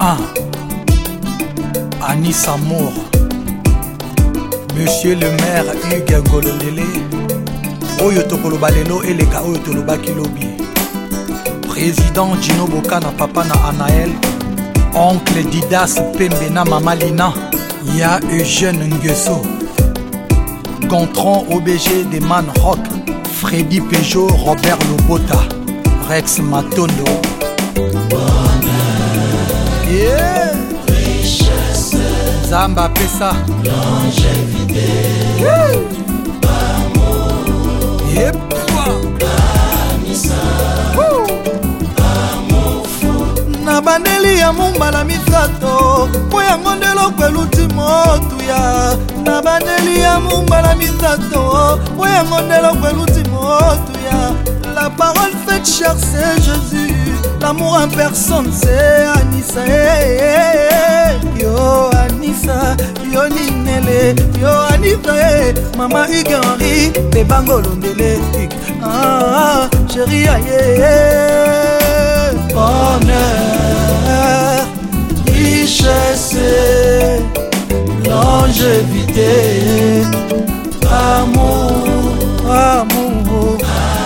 Anis Amour, Monsieur le maire Hugues Ngolondele, Oyo Tokoloba lelo eleka Oyo Tolobaki lobi. Président Dino Bokana papa na Anaël, oncle Didas Pembe na Mama Lina, ya Eugène Nguesso, Gontran OBG de Man Rock, Freddy Peugeot, Robert Lobota, Rex Matondo. Yeah. Richesse, Zamba Pesa, longévité, amour, yep. Anissa, amour fou. Na bandeli ya mumbala misato, po yango ndelo kweluti motuya. Na bandeli ya mumbala misato, po yango ndelo kweluti motuya. La parole faite chair c'est Jésus, l'amour en personne c'est Anissa. Yo Anissa, yo Ninele, yo Anissa, Mama Hugues Henry, Beba Ngolondele, chérie aïe. Bonheur, richesse, longévité, amour, amour,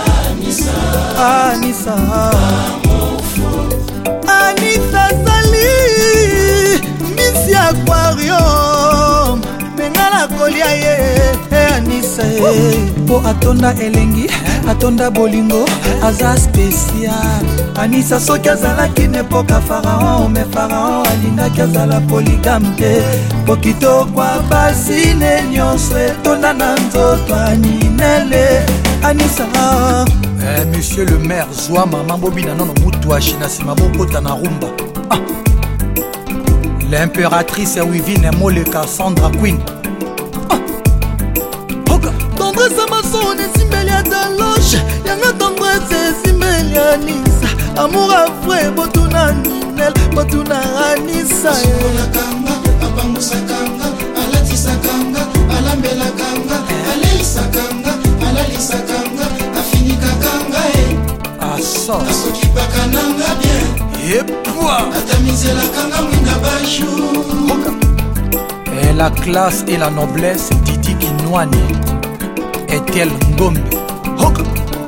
Anissa, amour fou. Anissa Zali, Miss Aquarium, Mengala Kolia ye, Anissa po atonda elengi, atonda bolingo, aza spécial. Anissa soki azalaki n'epoka Pharaon, mais Pharaon alingaki azala polygame te. Po kitoko basi ne nyonso etonda na nzoto aninele. Anissa Monsieur le maire Zoua Mama Bobina nono mutuashi na sima bokota na rumba. L'impératrice Wivine Moleka Sandra Queen. Tendresse maçon esimbeli ya Daloche, yanga tendresse esimbeli ya Anissa. Amour à vrai, botuna Ninel, botuna Anissa. Kanga, apangusa kanga, alatisa kanga, alambela kanga, alelisa kanga, alalisa kanga, afinika kanga Asa asoki bakananga bien. Yepwa Atamizela kanga mwinda bajou. Et la classe et la noblesse Didi Kinwani Etiel Ngombe Hoka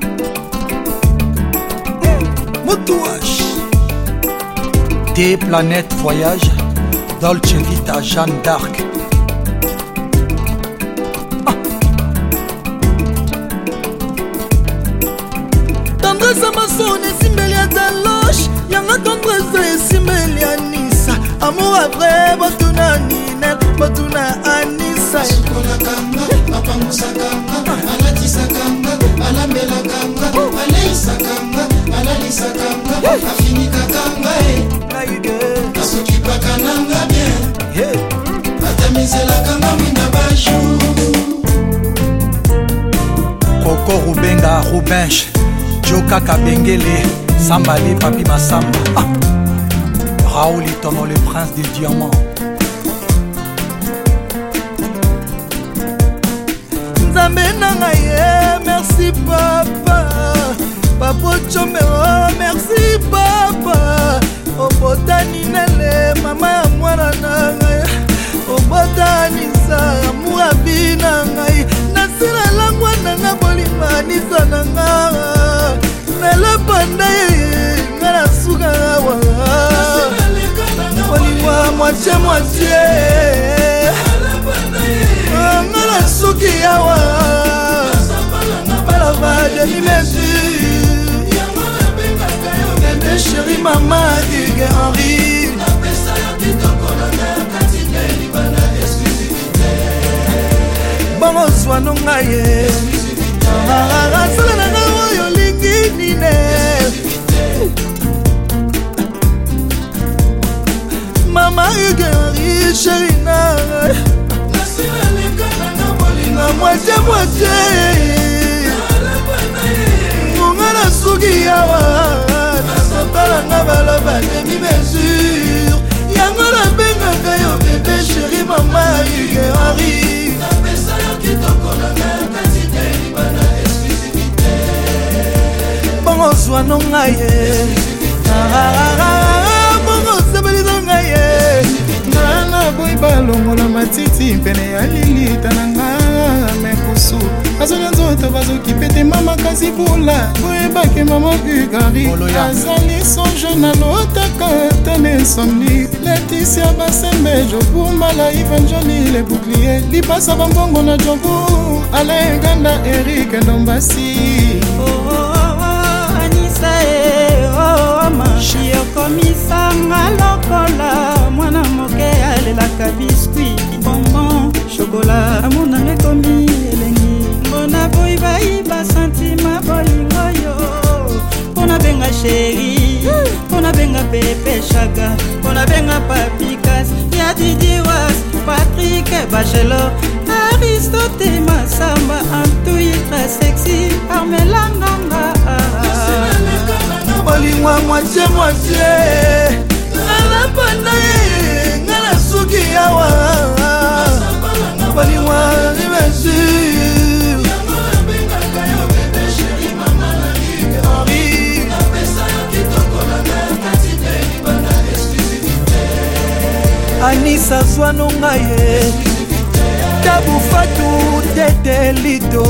Moutouache Des planètes voyage Dolce Vita Jeanne d'Arc. Tendresse maçon esimbeli ya Daloche, yanga tendresse esimbeli ya Anissa. Amour à vrai, botuna Ninel, botuna Anissa. Asukola kanga, apangusa kanga, alatisa kanga, alambela kanga, aleisa kanga, alalisa kanga, afinika kanga asoki bakananga bien. Atamizela kanga mwinda bajou. Coco Rubenga Rubenche Joka Kabengele Sambale Papi Massamba. Raoul Itono le prince des diamants. Nzambe nanga ye, merci papa. Papa Chombe, oh merci papa. Obotani nele, mama ya mwana nanga. Obotani sa, amour abi nanga. Nasila langwa nanga bolima Anissa nanga. Nela panda ye, ngana suga wa. Bolima moitié. Ngana suki yawa. Balava demi-mesure. Bébé chéri Mama Hugues Henry. Bongo zwano ngaye. Sala na nga oyo lingi nine. Mama Hugues Henry chéri na. Na moitié. Munga na suki yawa. Nasopala nga balaba demi-mesure. Yango na bengaka yo bébé chéri Mama Hugues Henry. Bongo zwano ngaye. Bongo sebeli ngaye. pasi pene ya lilita na nga mekusu azoli nzoto bazoki pete mama kasi bula boyebaki mama ugari azali songe na lotaka tane insomni Laetitia Basembe Jobumala Evangeline le bouclier lipasa bambongo na jobu Alain Ganda Eric Ndombasi Anissa yokomisanga lokola mwana moke alelaka biskuit bonbon shokola amonanga ekomi elengi mbona boyi bayiba santima bolingo yo mpona benga sheri mpona benga pepe shaka mpona benga papikas ya didiwas Patrick Bachelot Aristote Masamba Antuitra sexy Armelanganga bolingwa moitié nalapanda ye ngana suki yawa bolingwa mesure Anissa Zwanonga ye Tabufatu Tetelito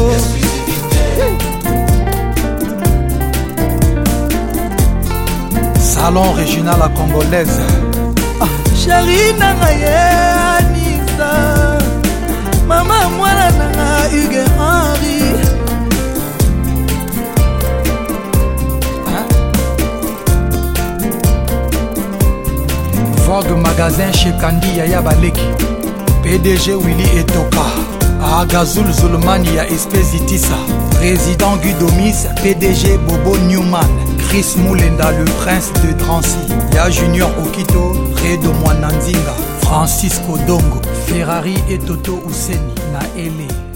Salon régional la congolaise. Chérie nanga ye Anissa Mama mwana nanga Hugues Henry Vogue magasin chez Kandi Yaya Baleki PDG Willy Etoka Agazul Zulmani ya Espesitisa Président Guidomis PDG Bobo Newman Chris Moulenda le prince de Drancy Ya Junior Okito Redo Mwananzinga Francisco Dongo Ferrari et Toto Ouseni na Ele